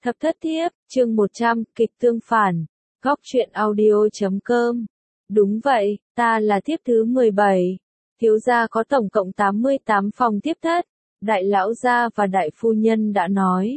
Thập thất thiếp, chương 100, kịch tương phản. Góc truyện audio.com. Đúng vậy, ta là thiếp thứ 17. Thiếu gia có tổng cộng 88 phòng thiếp thất. Đại lão gia và đại phu nhân đã nói.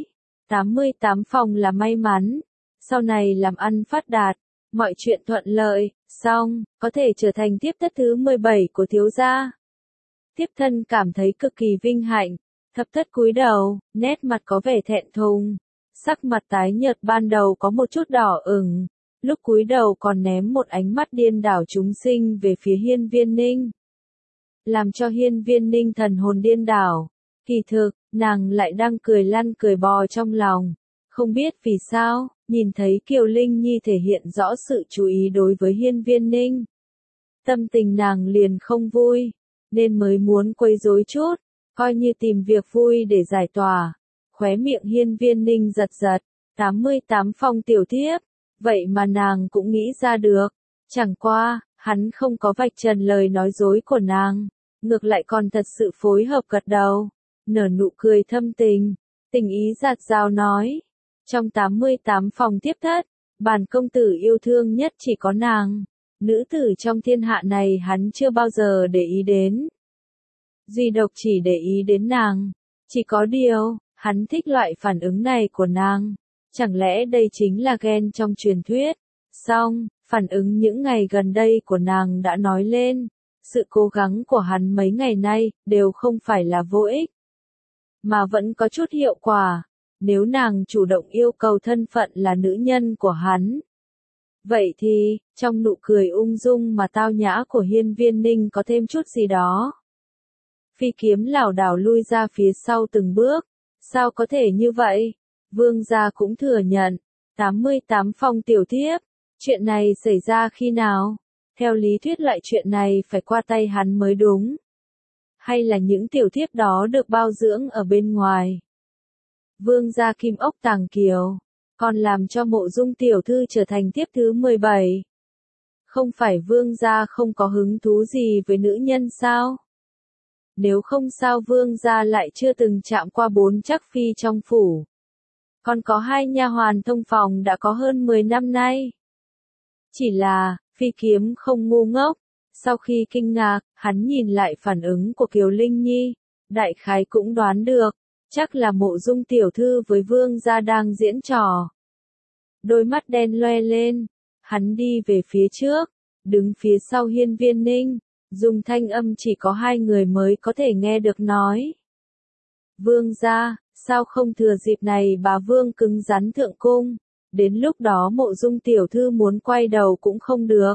88 phòng là may mắn. Sau này làm ăn phát đạt, mọi chuyện thuận lợi, xong, có thể trở thành thiếp thất thứ 17 của thiếu gia. Thiếp thân cảm thấy cực kỳ vinh hạnh. Thập thất cúi đầu, nét mặt có vẻ thẹn thùng. Sắc mặt tái nhợt ban đầu có một chút đỏ ửng, lúc cúi đầu còn ném một ánh mắt điên đảo chúng sinh về phía Hiên Viên Ninh. Làm cho Hiên Viên Ninh thần hồn điên đảo, kỳ thực, nàng lại đang cười lăn cười bò trong lòng. Không biết vì sao, nhìn thấy Kiều Linh Nhi thể hiện rõ sự chú ý đối với Hiên Viên Ninh. Tâm tình nàng liền không vui, nên mới muốn quấy rối chút, coi như tìm việc vui để giải tỏa. Khóe miệng Hiên Viên Ninh giật giật, 88 phong tiểu thiếp, vậy mà nàng cũng nghĩ ra được. Chẳng qua, hắn không có vạch trần lời nói dối của nàng, ngược lại còn thật sự phối hợp gật đầu, nở nụ cười thâm tình, tình ý dạt dào nói. Trong 88 phòng tiếp thất, bản công tử yêu thương nhất chỉ có nàng, nữ tử trong thiên hạ này hắn chưa bao giờ để ý đến. Duy độc chỉ để ý đến nàng, chỉ có điều, hắn thích loại phản ứng này của nàng. Chẳng lẽ đây chính là ghen trong truyền thuyết? Xong, phản ứng những ngày gần đây của nàng đã nói lên. Sự cố gắng của hắn mấy ngày nay, đều không phải là vô ích. Mà vẫn có chút hiệu quả. Nếu nàng chủ động yêu cầu thân phận là nữ nhân của hắn. Vậy thì, trong nụ cười ung dung mà tao nhã của Hiên Viên Ninh có thêm chút gì đó. Phi kiếm lảo đảo lui ra phía sau từng bước. Sao có thể như vậy? Vương gia cũng thừa nhận. 88 phong tiểu thiếp. Chuyện này xảy ra khi nào? Theo lý thuyết loại chuyện này phải qua tay hắn mới đúng. Hay là những tiểu thiếp đó được bao dưỡng ở bên ngoài? Vương gia kim ốc tàng kiều. Còn làm cho Mộ Dung tiểu thư trở thành thiếp thứ 17. Không phải vương gia không có hứng thú gì với nữ nhân sao? Nếu không sao vương gia lại chưa từng chạm qua 4 trắc phi trong phủ. Còn có 2 nha hoàn thông phòng đã có hơn 10 năm nay. Chỉ là, phi kiếm không ngu ngốc. Sau khi kinh ngạc, hắn nhìn lại phản ứng của Kiều Linh Nhi. Đại khái cũng đoán được, chắc là Mộ Dung tiểu thư với vương gia đang diễn trò. Đôi mắt đen loe lên, hắn đi về phía trước, đứng phía sau Hiên Viên Ninh. Dùng thanh âm chỉ có 2 người mới có thể nghe được nói. Vương gia, sao không thừa dịp này bà vương cứng rắn thượng cung, đến lúc đó Mộ Dung tiểu thư muốn quay đầu cũng không được.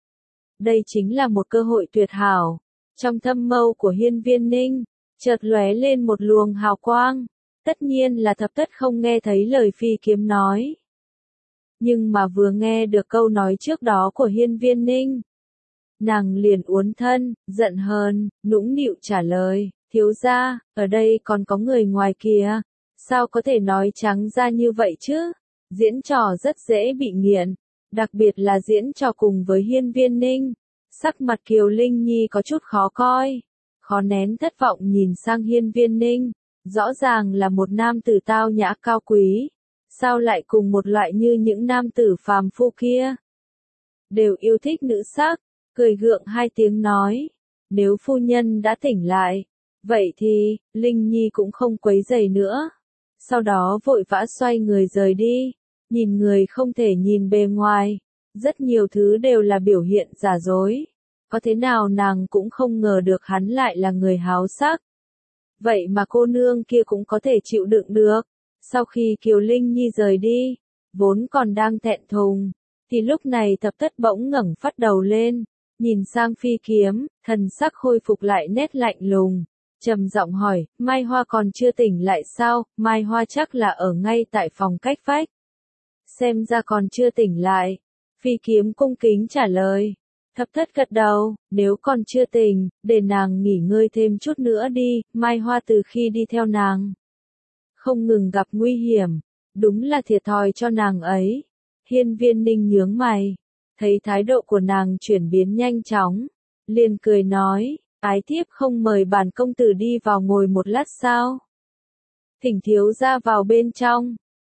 Đây chính là một cơ hội tuyệt hảo. Trong thâm mâu của Hiên Viên Ninh, chợt lóe lên một luồng hào quang. Tất nhiên là thập thất không nghe thấy lời phi kiếm nói. Nhưng mà vừa nghe được câu nói trước đó của Hiên Viên Ninh, nàng liền uốn thân, giận hờn, nũng nịu trả lời, thiếu gia, ở đây còn có người ngoài kìa, sao có thể nói trắng ra như vậy chứ? Diễn trò rất dễ bị nghiện, đặc biệt là diễn trò cùng với Hiên Viên Ninh. Sắc mặt Kiều Linh Nhi có chút khó coi, khó nén thất vọng nhìn sang Hiên Viên Ninh, rõ ràng là một nam tử tao nhã cao quý, sao lại cùng một loại như những nam tử phàm phu kia? Đều yêu thích nữ sắc. Cười gượng 2 tiếng nói, nếu phu nhân đã tỉnh lại, vậy thì, Linh Nhi cũng không quấy rầy nữa. Sau đó vội vã xoay người rời đi, nhìn người không thể nhìn bề ngoài, rất nhiều thứ đều là biểu hiện giả dối. Có thế nào nàng cũng không ngờ được hắn lại là người háo sắc. Vậy mà cô nương kia cũng có thể chịu đựng được. Sau khi Kiều Linh Nhi rời đi, vốn còn đang thẹn thùng, thì lúc này thập thất bỗng ngẩng phát đầu lên. Nhìn sang phi kiếm, thần sắc khôi phục lại nét lạnh lùng, trầm giọng hỏi, Mai Hoa còn chưa tỉnh lại sao? Mai Hoa chắc là ở ngay tại phòng cách vách. Xem ra còn chưa tỉnh lại. Phi kiếm cung kính trả lời. Thập thất gật đầu, nếu còn chưa tỉnh, để nàng nghỉ ngơi thêm chút nữa đi. Mai Hoa từ khi đi theo nàng, không ngừng gặp nguy hiểm, đúng là thiệt thòi cho nàng ấy. Hiên Viên Ninh nhướng mày. Thấy thái độ của nàng chuyển biến nhanh chóng, liền cười nói, ái thiếp không mời bản công tử đi vào ngồi một lát sao? Thỉnh thiếu gia vào bên trong.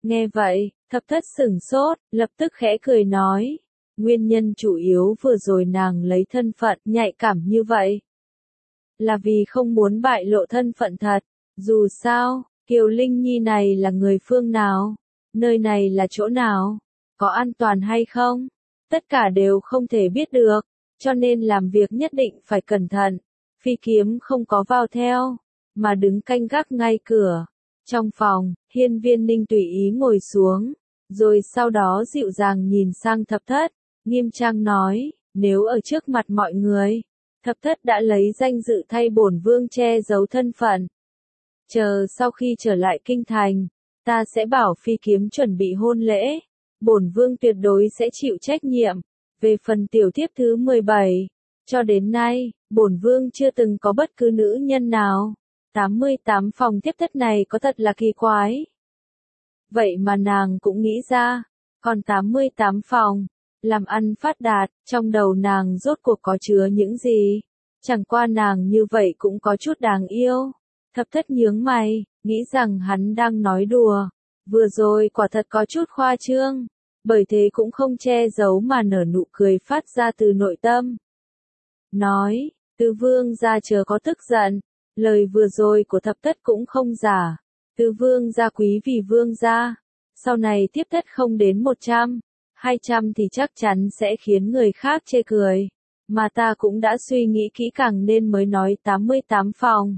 Nghe vậy, thập thất sửng sốt, lập tức khẽ cười nói. Nguyên nhân chủ yếu vừa rồi nàng lấy thân phận nhạy cảm như vậy. Là vì không muốn bại lộ thân phận thật. Dù sao, Kiều Linh Nhi này là người phương nào? Nơi này là chỗ nào? Có an toàn hay không? Tất cả đều không thể biết được, cho nên làm việc nhất định phải cẩn thận. Phi kiếm không có vào theo, mà đứng canh gác ngay cửa. Trong phòng, Hiên Viên Ninh tùy ý ngồi xuống, rồi sau đó dịu dàng nhìn sang thập thất, nghiêm trang nói, nếu ở trước mặt mọi người, thập thất đã lấy danh dự thay bổn vương che giấu thân phận. Chờ sau khi trở lại kinh thành, ta sẽ bảo phi kiếm chuẩn bị hôn lễ, bổn vương tuyệt đối sẽ chịu trách nhiệm. Về phần tiểu thiếp thứ 17, cho đến nay, bổn vương chưa từng có bất cứ nữ nhân nào. 88 phòng tiếp thất này có thật là kỳ quái. Vậy mà nàng cũng nghĩ ra, còn 88 phòng, làm ăn phát đạt, trong đầu nàng rốt cuộc có chứa những gì? Chẳng qua nàng như vậy cũng có chút đáng yêu. Thập thất nhướng mày, nghĩ rằng hắn đang nói đùa. Vừa rồi quả thật có chút khoa trương, bởi thế cũng không che giấu mà nở nụ cười phát ra từ nội tâm. Nói, Tứ vương gia chớ có tức giận, lời vừa rồi của thập thất cũng không giả. Tứ vương gia quý vì vương gia, sau này tiếp thất không đến 100, 200 thì chắc chắn sẽ khiến người khác chê cười. Mà ta cũng đã suy nghĩ kỹ càng nên mới nói 88 phòng.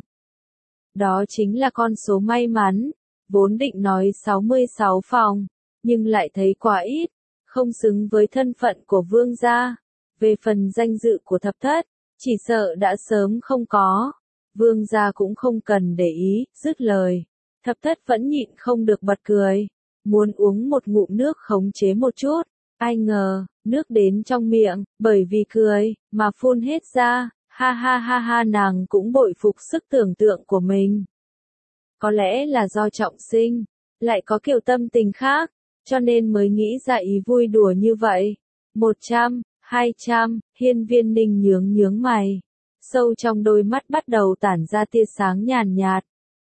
Đó chính là con số may mắn, vốn định nói 66 phòng, nhưng lại thấy quá ít, không xứng với thân phận của vương gia. Về phần danh dự của thập thất, chỉ sợ đã sớm không có. Vương gia cũng không cần để ý, dứt lời. Thập thất vẫn nhịn không được bật cười, muốn uống một ngụm nước khống chế một chút. Ai ngờ, nước đến trong miệng, bởi vì cười, mà phun hết ra, ha ha ha ha nàng cũng bội phục sức tưởng tượng của mình. Có lẽ là do trọng sinh, lại có kiểu tâm tình khác, cho nên mới nghĩ ra ý vui đùa như vậy. 100, 200, Hiên Viên Ninh nhướng mày. Sâu trong đôi mắt bắt đầu tản ra tia sáng nhàn nhạt.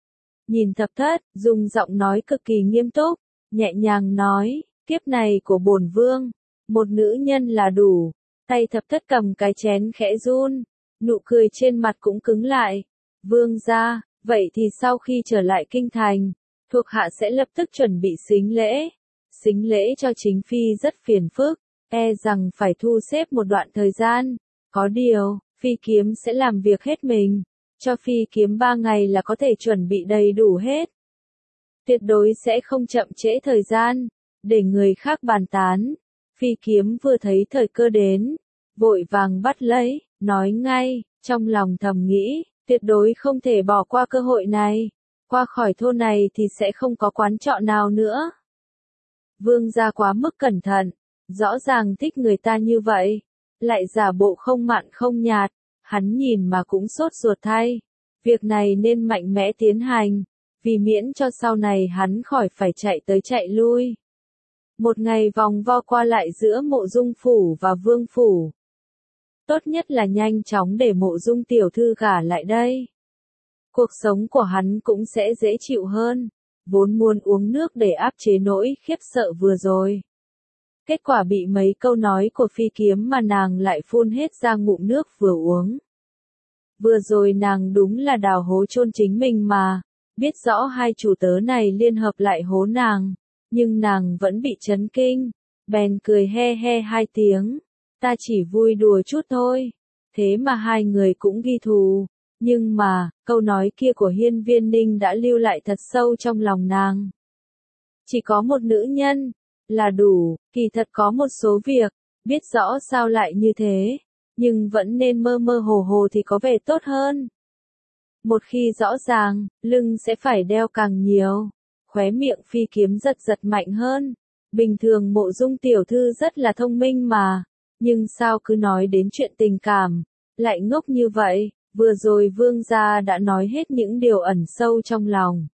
Nhìn thập thất, dùng giọng nói cực kỳ nghiêm túc, nhẹ nhàng nói, kiếp này của bổn vương, một nữ nhân là đủ. Tay thập thất cầm cái chén khẽ run, nụ cười trên mặt cũng cứng lại. Vương gia, vậy thì sau khi trở lại kinh thành, thuộc hạ sẽ lập tức chuẩn bị sính lễ. Sính lễ cho chính phi rất phiền phức, e rằng phải thu xếp một đoạn thời gian. Có điều, phi kiếm sẽ làm việc hết mình, cho phi kiếm 3 ngày là có thể chuẩn bị đầy đủ hết. Tuyệt đối sẽ không chậm trễ thời gian, để người khác bàn tán. Phi kiếm vừa thấy thời cơ đến, vội vàng bắt lấy, nói ngay, trong lòng thầm nghĩ, tuyệt đối không thể bỏ qua cơ hội này. Qua khỏi thôn này thì sẽ không có quán trọ nào nữa. Vương gia quá mức cẩn thận, rõ ràng thích người ta như vậy, lại giả bộ không mặn không nhạt, hắn nhìn mà cũng sốt ruột thay. Việc này nên mạnh mẽ tiến hành, vì miễn cho sau này hắn khỏi phải chạy tới chạy lui. Một ngày vòng vo qua lại giữa Mộ Dung phủ và Vương phủ. Tốt nhất là nhanh chóng để Mộ Dung tiểu thư gả lại đây. Cuộc sống của hắn cũng sẽ dễ chịu hơn, vốn muốn uống nước để áp chế nỗi khiếp sợ vừa rồi. Kết quả bị mấy câu nói của phi kiếm mà nàng lại phun hết ra ngụm nước vừa uống. Vừa rồi nàng đúng là đào hố chôn chính mình mà, biết rõ hai chủ tớ này liên hợp lại hố nàng, nhưng nàng vẫn bị chấn kinh, bèn cười he he 2 tiếng, ta chỉ vui đùa chút thôi, thế mà hai người cũng ghi thù, nhưng mà, câu nói kia của Hiên Viên Ninh đã lưu lại thật sâu trong lòng nàng. Chỉ có một nữ nhân, là đủ, kỳ thật có một số việc, biết rõ sao lại như thế, nhưng vẫn nên mơ mơ hồ hồ thì có vẻ tốt hơn. Một khi rõ ràng, lưng sẽ phải đeo càng nhiều. Khóe miệng phi kiếm giật mạnh hơn. Bình thường Mộ Dung tiểu thư rất là thông minh mà, nhưng sao cứ nói đến chuyện tình cảm, lại ngốc như vậy. Vừa rồi vương gia đã nói hết những điều ẩn sâu trong lòng.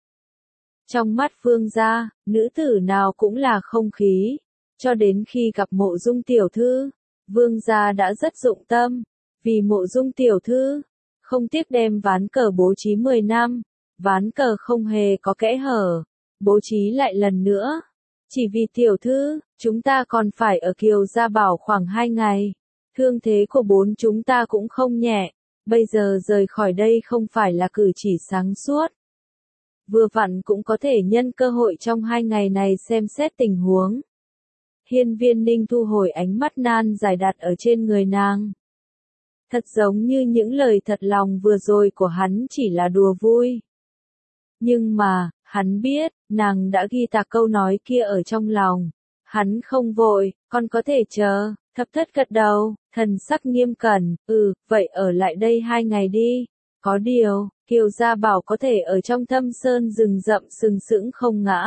Trong mắt vương gia, nữ tử nào cũng là không khí. Cho đến khi gặp Mộ Dung tiểu thư, vương gia đã rất dụng tâm. Vì Mộ Dung tiểu thư, không tiếc đem ván cờ bố trí 10 năm. Ván cờ không hề có kẽ hở. Bố trí lại lần nữa, Chỉ vì tiểu thư, chúng ta còn phải ở Kiều Gia Bảo khoảng 2 ngày. Thương thế của bốn chúng ta cũng không nhẹ, bây giờ rời khỏi đây không phải là cử chỉ sáng suốt. Vừa vặn cũng có thể nhân cơ hội trong 2 ngày này xem xét tình huống. Hiên Viên Ninh thu hồi ánh mắt nan giải đặt ở trên người nàng. Thật giống như những lời thật lòng vừa rồi của hắn chỉ là đùa vui. Nhưng mà, hắn biết, nàng đã ghi tạc câu nói kia ở trong lòng. Hắn không vội, còn có thể chờ. Thập Thất gật đầu, thần sắc nghiêm cẩn, vậy ở lại đây 2 ngày đi. Có điều, Kiều Gia Bảo có thể ở trong thâm sơn rừng rậm sừng sững không ngã.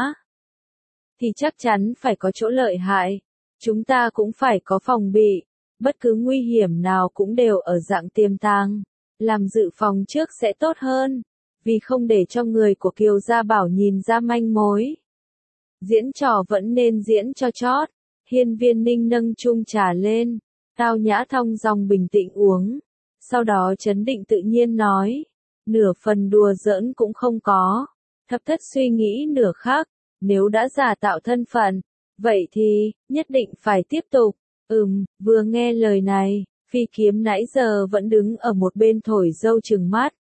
Thì chắc chắn phải có chỗ lợi hại. Chúng ta cũng phải có phòng bị. Bất cứ nguy hiểm nào cũng đều ở dạng tiềm tàng. Làm dự phòng trước sẽ tốt hơn. Vì không để cho người của Kiều Gia Bảo nhìn ra manh mối. Diễn trò vẫn nên diễn cho chót. Hiên Viên Ninh nâng chung trà lên, tao nhã thong dong bình tĩnh uống, sau đó trấn định tự nhiên nói, nửa phần đùa giỡn cũng không có. Thập Thất suy nghĩ nửa khắc, nếu đã giả tạo thân phận, vậy thì, nhất định phải tiếp tục. Vừa nghe lời này, Phi Kiếm nãy giờ vẫn đứng ở một bên thổi dâu trừng mắt.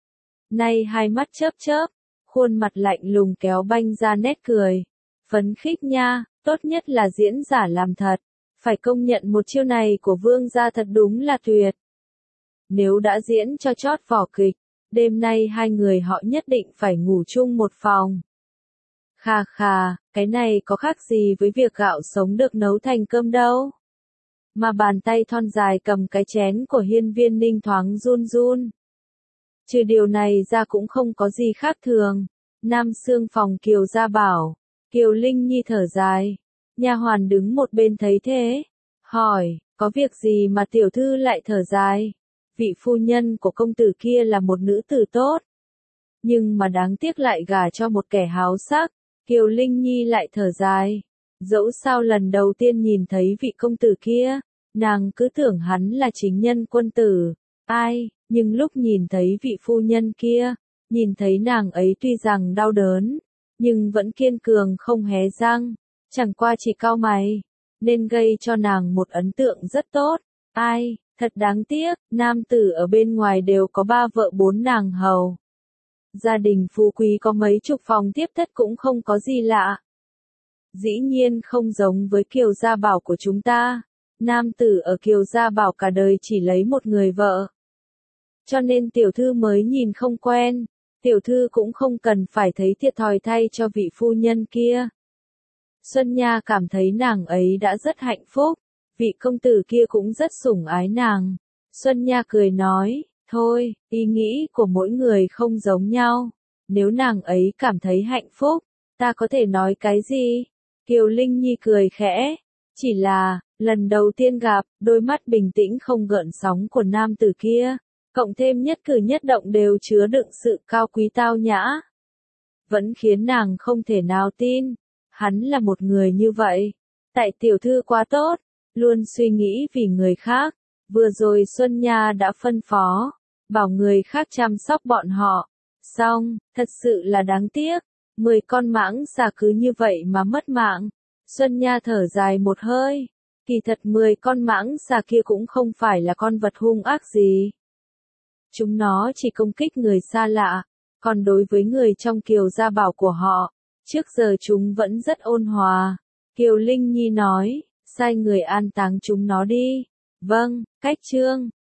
Nay hai mắt chớp chớp, khuôn mặt lạnh lùng kéo banh ra nét cười. Phấn khích nha, tốt nhất là diễn giả làm thật. Phải công nhận một chiêu này của vương gia thật đúng là tuyệt. Nếu đã diễn cho chót vở kịch, đêm nay hai người họ nhất định phải ngủ chung một phòng. Khà khà, cái này có khác gì với việc gạo sống được nấu thành cơm đâu. Mà bàn tay thon dài cầm cái chén của Hiên Viên Ninh thoáng run run. Trừ điều này ra cũng không có gì khác thường. Nam xương phòng Kiều Gia Bảo. Kiều Linh Nhi thở dài. Nha hoàn đứng một bên thấy thế. Hỏi, có việc gì mà tiểu thư lại thở dài? Vị phu nhân của công tử kia là một nữ tử tốt. Nhưng mà đáng tiếc lại gả cho một kẻ háo sắc. Kiều Linh Nhi lại thở dài. Dẫu sao lần đầu tiên nhìn thấy vị công tử kia, nàng cứ tưởng hắn là chính nhân quân tử. Ai, nhưng lúc nhìn thấy vị phu nhân kia, nhìn thấy nàng ấy tuy rằng đau đớn, nhưng vẫn kiên cường không hé răng, chẳng qua chỉ cau mày, nên gây cho nàng một ấn tượng rất tốt. Ai, thật đáng tiếc, nam tử ở bên ngoài đều có 3 vợ 4 nàng hầu. Gia đình phú quý có mấy chục phòng tiếp thất cũng không có gì lạ. Dĩ nhiên không giống với Kiều Gia Bảo của chúng ta. Nam tử ở Kiều Gia Bảo cả đời chỉ lấy một người vợ. Cho nên tiểu thư mới nhìn không quen. Tiểu thư cũng không cần phải thấy thiệt thòi thay cho vị phu nhân kia. Xuân Nha cảm thấy nàng ấy đã rất hạnh phúc. Vị công tử kia cũng rất sủng ái nàng. Xuân Nha cười nói, thôi, ý nghĩ của mỗi người không giống nhau. Nếu nàng ấy cảm thấy hạnh phúc, ta có thể nói cái gì? Kiều Linh Nhi cười khẽ. Chỉ là, lần đầu tiên gặp, đôi mắt bình tĩnh không gợn sóng của nam tử kia, cộng thêm nhất cử nhất động đều chứa đựng sự cao quý tao nhã. Vẫn khiến nàng không thể nào tin, hắn là một người như vậy. Tại tiểu thư quá tốt, luôn suy nghĩ vì người khác. Vừa rồi Xuân Nha đã phân phó, bảo người khác chăm sóc bọn họ. Xong, thật sự là đáng tiếc. 10 con mãng xà cứ như vậy mà mất mạng. Xuân Nha thở dài một hơi. Kỳ thật 10 con mãng xà kia cũng không phải là con vật hung ác gì. Chúng nó chỉ công kích người xa lạ. Còn đối với người trong Kiều Gia Bảo của họ, trước giờ chúng vẫn rất ôn hòa. Kiều Linh Nhi nói, sai người an táng chúng nó đi. Vâng, cách trương.